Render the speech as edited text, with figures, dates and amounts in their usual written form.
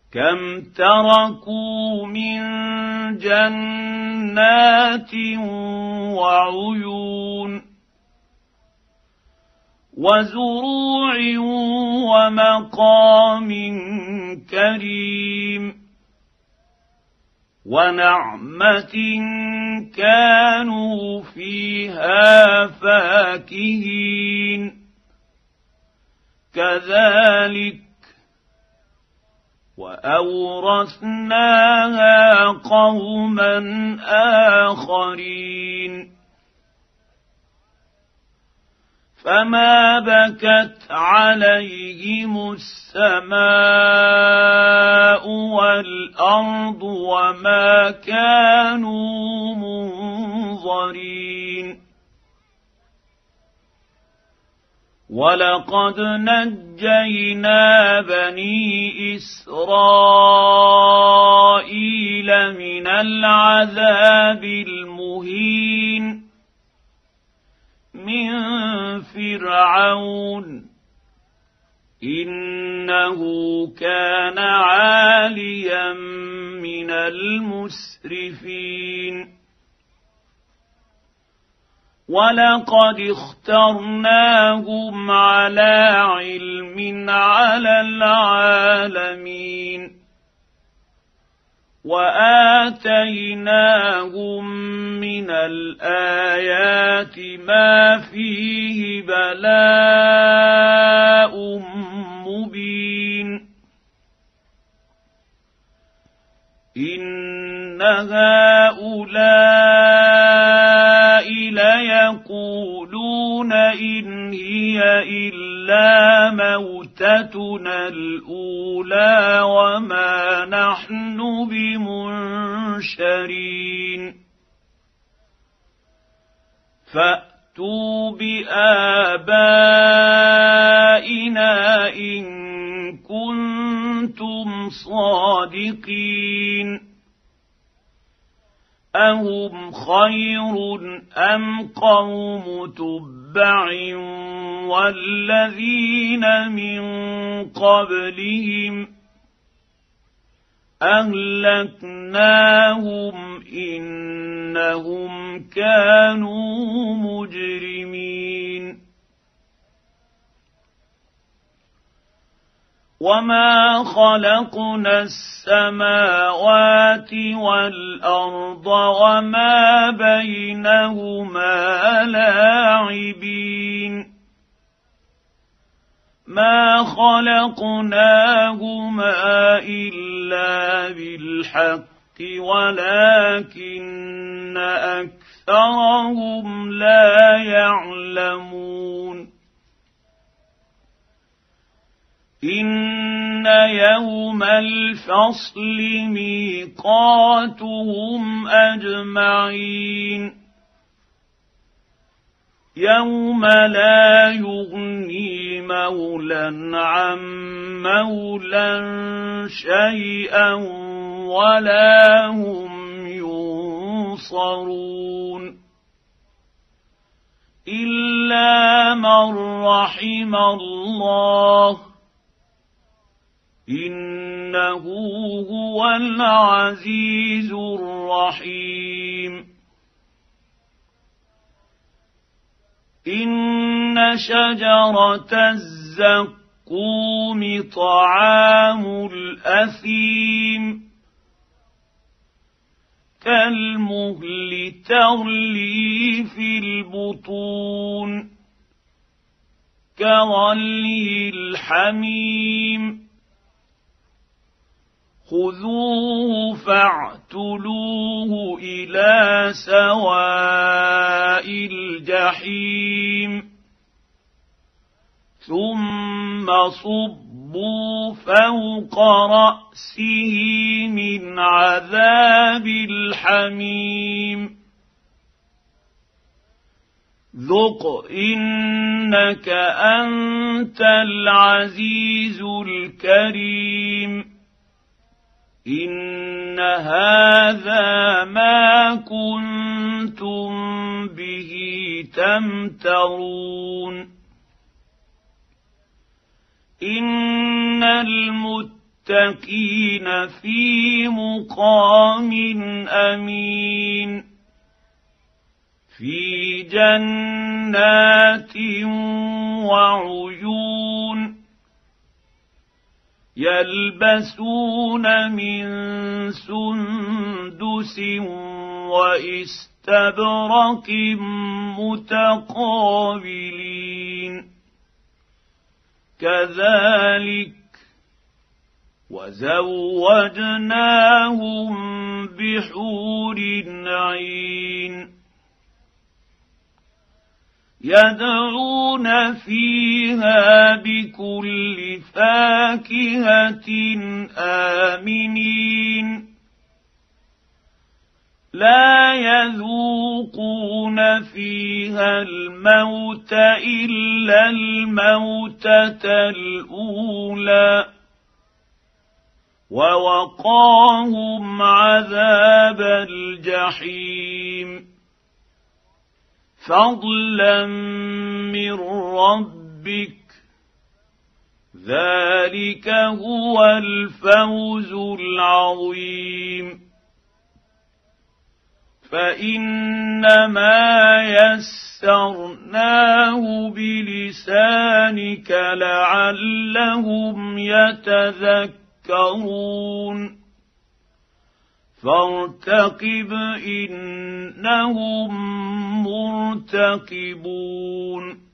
كم تركوا من جنات وعيون وزروع ومقام كريم ونعمة كانوا فيها فاكهين كذلك وأورثناها قوما آخرين فما بكت عليهم السماء والأرض وما كانوا منظرين ولقد نجينا بني إسرائيل من العذاب المهين من فرعون إنه كان عاليا من المسرفين ولقد اخترناهم على علم على العالمين وآتيناهم من الآيات ما فيه بلاء مبين إن هؤلاء ليقولون إن هي إلا موتتنا الأولى وما نحن بمنشرين فأتوا بآبائنا إن كنتم صادقين أهم خير أم قوم تبع والذين من قبلهم أهلكناهم إنهم كانوا مجرمين وما خلقنا السماوات والأرض وما بينهما لاعبين ما خلقناهما إلا بالحق ولكن أكثرهم لا يعلمون إن يوم الفصل ميقاتهم أجمعين يوم لا يغني مولى عن مولى شيئا ولا هم ينصرون إلا من رحم الله إنه هو العزيز الرحيم إن شجرة الزقوم طعام الأثيم كالمهل تغلي في البطون كغلي الحميم خذوه فاعتلوه إلى سواء الجحيم ثم صبوا فوق رأسه من عذاب الحميم ذق إنك أنت العزيز الكريم إن هذا ما كنتم به تمترون إن المتقين للمتقين في مقام امين في جنات وعيون يلبسون من سندس واستبرق متقابلين كذلك وزوجناهم بحور عين يدعون فيها بكل فاكهة آمنين لا يذوقون فيها الموت إلا الموتة الأولى ووقاهم عذاب الجحيم فضلا من ربك ذلك هو الفوز العظيم فإنما يسرناه بلسانك لعلهم يتذكرون فارتقب إنهم مرتقبون